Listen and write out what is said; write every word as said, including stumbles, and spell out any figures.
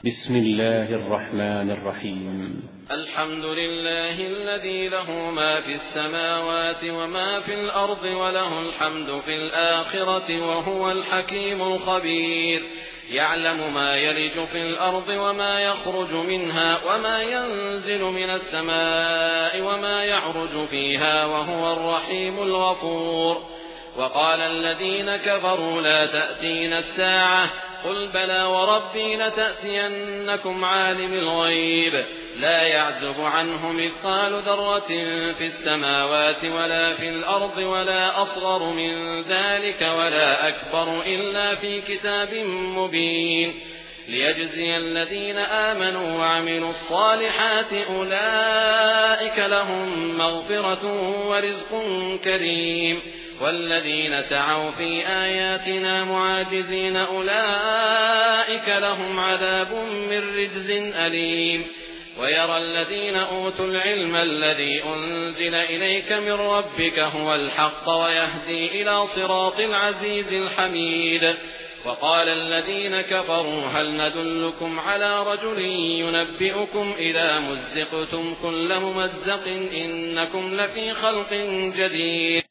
بسم الله الرحمن الرحيم. الحمد لله الذي له ما في السماوات وما في الأرض وله الحمد في الآخرة وهو الحكيم الخبير. يعلم ما يلج في الأرض وما يخرج منها وما ينزل من السماء وما يعرج فيها وهو الرحيم الغفور. وقال الذين كفروا لا تأتينا الساعة قل بلى وربي لتأتينكم عالم الغيب لا يعزب عنه مثقال ذرة في السماوات ولا في الأرض ولا أصغر من ذلك ولا أكبر إلا في كتاب مبين ليجزي الذين آمنوا وعملوا الصالحات أولئك لهم مغفرة ورزق كريم والذين سعوا في آياتنا معاجزين أولئك لهم عذاب من رجز أليم. ويرى الذين أوتوا العلم الذي أنزل إليك من ربك هو الحق ويهدي إلى صراط العزيز الحميد. وقال الذين كفروا هل ندلكم على رجل ينبئكم إذا مزقتم كل ممزق إنكم لفي خلق جديد.